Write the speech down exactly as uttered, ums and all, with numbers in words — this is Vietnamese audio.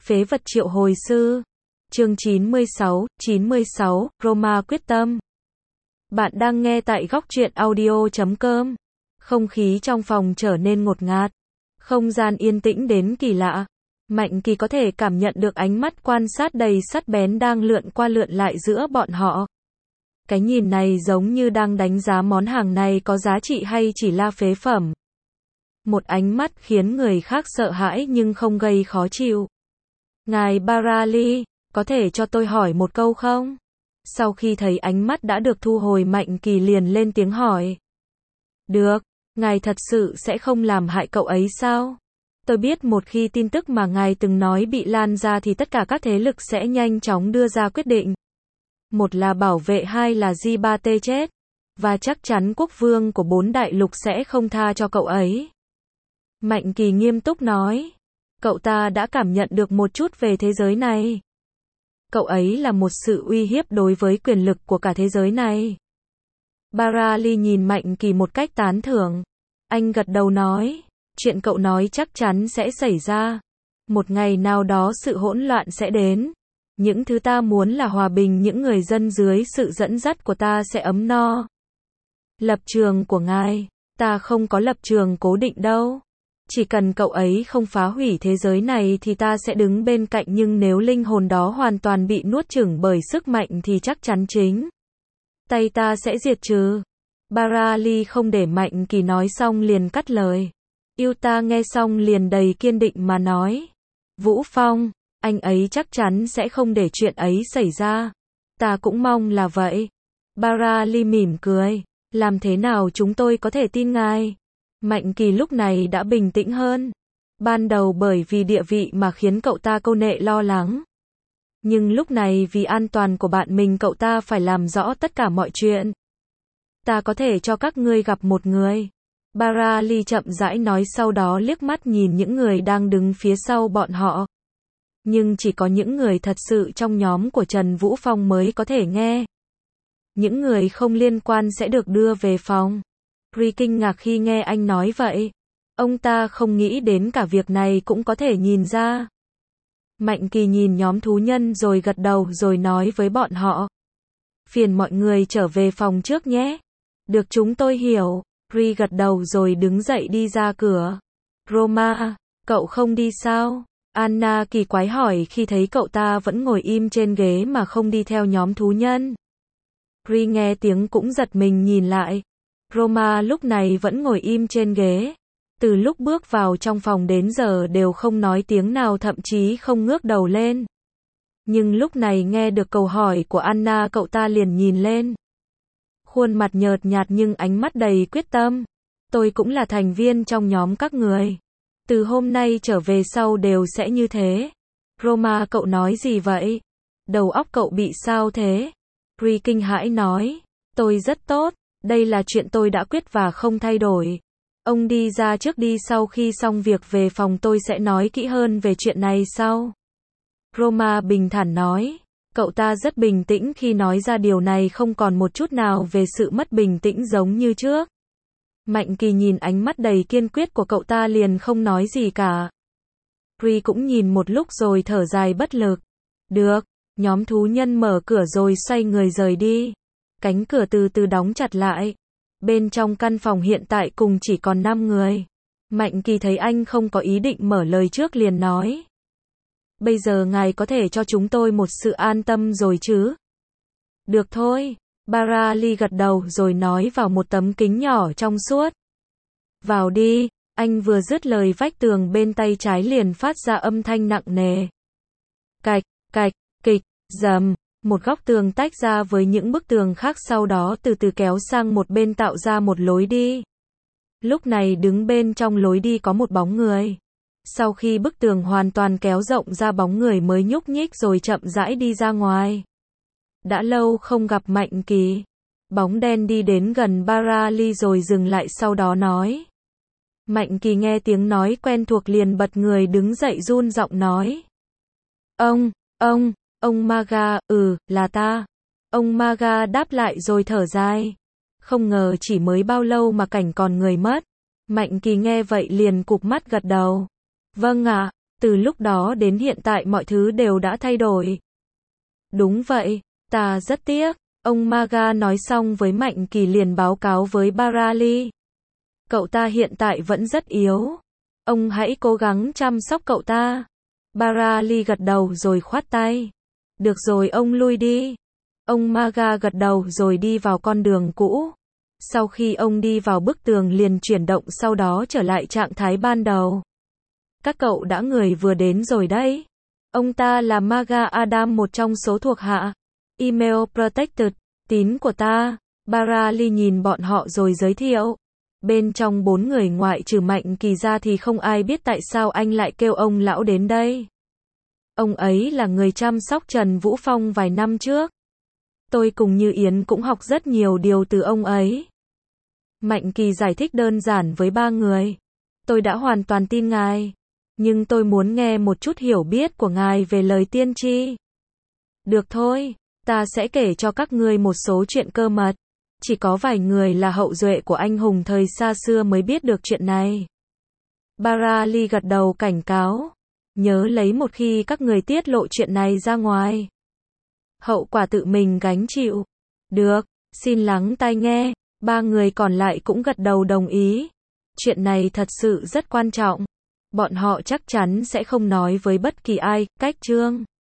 Phế vật triệu hồi sư. Chương chín mươi sáu, chín mươi sáu, Roma quyết tâm. Bạn đang nghe tại góc truyện audio chấm com. Không khí trong phòng trở nên ngột ngạt. Không gian yên tĩnh đến kỳ lạ. Mạnh Kỳ có thể cảm nhận được ánh mắt quan sát đầy sắc bén đang lượn qua lượn lại giữa bọn họ. Cái nhìn này giống như đang đánh giá món hàng này có giá trị hay chỉ là phế phẩm. Một ánh mắt khiến người khác sợ hãi nhưng không gây khó chịu. Ngài Barali, có thể cho tôi hỏi một câu không? Sau khi thấy ánh mắt đã được thu hồi, Mạnh Kỳ liền lên tiếng hỏi. Được, ngài thật sự sẽ không làm hại cậu ấy sao? Tôi biết một khi tin tức mà ngài từng nói bị lan ra thì tất cả các thế lực sẽ nhanh chóng đưa ra quyết định. Một là bảo vệ, hai là Di Ba Tê chết. Và chắc chắn quốc vương của bốn đại lục sẽ không tha cho cậu ấy. Mạnh Kỳ nghiêm túc nói. Cậu ta đã cảm nhận được một chút về thế giới này. Cậu ấy là một sự uy hiếp đối với quyền lực của cả thế giới này. Barali nhìn Mạnh Kỳ một cách tán thưởng. Anh gật đầu nói. Chuyện cậu nói chắc chắn sẽ xảy ra. Một ngày nào đó sự hỗn loạn sẽ đến. Những thứ ta muốn là hòa bình, những người dân dưới sự dẫn dắt của ta sẽ ấm no. Lập trường của ngài, ta không có lập trường cố định đâu. Chỉ cần cậu ấy không phá hủy thế giới này thì ta sẽ đứng bên cạnh, nhưng nếu linh hồn đó hoàn toàn bị nuốt chửng bởi sức mạnh thì chắc chắn chính tay ta sẽ diệt trừ. Barali không để Mạnh Kỳ nói xong liền cắt lời. Yuta nghe xong liền đầy kiên định mà nói. Vũ Phong, anh ấy chắc chắn sẽ không để chuyện ấy xảy ra. Ta cũng mong là vậy. Barali mỉm cười. Làm thế nào chúng tôi có thể tin ngài? Mạnh Kỳ lúc này đã bình tĩnh hơn. Ban đầu bởi vì địa vị mà khiến cậu ta câu nệ lo lắng. Nhưng lúc này vì an toàn của bạn mình, cậu ta phải làm rõ tất cả mọi chuyện. Ta có thể cho các ngươi gặp một người. Barali chậm rãi nói, sau đó liếc mắt nhìn những người đang đứng phía sau bọn họ. Nhưng chỉ có những người thật sự trong nhóm của Trần Vũ Phong mới có thể nghe. Những người không liên quan sẽ được đưa về phòng. Ri kinh ngạc khi nghe anh nói vậy. Ông ta không nghĩ đến cả việc này cũng có thể nhìn ra. Mạnh Kỳ nhìn nhóm thú nhân rồi gật đầu rồi nói với bọn họ. Phiền mọi người trở về phòng trước nhé. Được, chúng tôi hiểu. Ri gật đầu rồi đứng dậy đi ra cửa. Roma, cậu không đi sao? Anna kỳ quái hỏi khi thấy cậu ta vẫn ngồi im trên ghế mà không đi theo nhóm thú nhân. Ri nghe tiếng cũng giật mình nhìn lại. Roma lúc này vẫn ngồi im trên ghế. Từ lúc bước vào trong phòng đến giờ đều không nói tiếng nào, thậm chí không ngước đầu lên. Nhưng lúc này nghe được câu hỏi của Anna, cậu ta liền nhìn lên. Khuôn mặt nhợt nhạt nhưng ánh mắt đầy quyết tâm. Tôi cũng là thành viên trong nhóm các người. Từ hôm nay trở về sau đều sẽ như thế. Roma, cậu nói gì vậy? Đầu óc cậu bị sao thế? Ri kinh hãi nói. Tôi rất tốt. Đây là chuyện tôi đã quyết và không thay đổi. Ông đi ra trước đi, sau khi xong việc về phòng tôi sẽ nói kỹ hơn về chuyện này sau. Roma bình thản nói. Cậu ta rất bình tĩnh khi nói ra điều này, không còn một chút nào về sự mất bình tĩnh giống như trước. Mạnh Kỳ nhìn ánh mắt đầy kiên quyết của cậu ta liền không nói gì cả. Ri cũng nhìn một lúc rồi thở dài bất lực. Được, nhóm thú nhân mở cửa rồi xoay người rời đi. Cánh cửa từ từ đóng chặt lại. Bên trong căn phòng hiện tại cùng chỉ còn năm người. Mạnh Kỳ thấy anh không có ý định mở lời trước liền nói. Bây giờ ngài có thể cho chúng tôi một sự an tâm rồi chứ? Được thôi. Barali gật đầu rồi nói vào một tấm kính nhỏ trong suốt. Vào đi. Anh vừa dứt lời, vách tường bên tay trái liền phát ra âm thanh nặng nề. Cạch, cạch, kịch, dầm. Một góc tường tách ra với những bức tường khác, sau đó từ từ kéo sang một bên tạo ra một lối đi. Lúc này đứng bên trong lối đi có một bóng người. Sau khi bức tường hoàn toàn kéo rộng ra, bóng người mới nhúc nhích rồi chậm rãi đi ra ngoài. Đã lâu không gặp Mạnh Kỳ. Bóng đen đi đến gần Barali rồi dừng lại, sau đó nói. Mạnh Kỳ nghe tiếng nói quen thuộc liền bật người đứng dậy, run giọng nói. Ông, ông, ông Maga, ừ, là ta. Ông Maga đáp lại rồi thở dài. Không ngờ chỉ mới bao lâu mà cảnh còn người mất. Mạnh Kỳ nghe vậy liền cụp mắt gật đầu. Vâng ạ, Từ lúc đó đến hiện tại mọi thứ đều đã thay đổi. Đúng vậy, ta rất tiếc. Ông Maga nói xong với Mạnh Kỳ liền báo cáo với Barali. Cậu ta hiện tại vẫn rất yếu. Ông hãy cố gắng chăm sóc cậu ta. Barali gật đầu rồi khoát tay. Được rồi, ông lui đi. Ông Maga gật đầu rồi đi vào con đường cũ. Sau khi ông đi vào bức tường liền chuyển động, sau đó trở lại trạng thái ban đầu. Các cậu đã người vừa đến rồi đấy. Ông ta là Maga Adam, một trong số thuộc hạ Email Protected, tín của ta. Barali nhìn bọn họ rồi giới thiệu. Bên trong bốn người ngoại trừ Mạnh Kỳ ra thì không ai biết tại sao anh lại kêu ông lão đến đây. Ông ấy là người chăm sóc Trần Vũ Phong vài năm trước. Tôi cùng Như Yến cũng học rất nhiều điều từ ông ấy. Mạnh Kỳ giải thích đơn giản với ba người. Tôi đã hoàn toàn tin ngài. Nhưng tôi muốn nghe một chút hiểu biết của ngài về lời tiên tri. Được thôi, ta sẽ kể cho các ngươi một số chuyện cơ mật. Chỉ có vài người là hậu duệ của anh hùng thời xa xưa mới biết được chuyện này. Barali gật đầu cảnh cáo. Nhớ lấy, một khi các người tiết lộ chuyện này ra ngoài, hậu quả tự mình gánh chịu. Được, xin lắng tai nghe. Ba người còn lại cũng gật đầu đồng ý. Chuyện này thật sự rất quan trọng. Bọn họ chắc chắn sẽ không nói với bất kỳ ai. Cách chương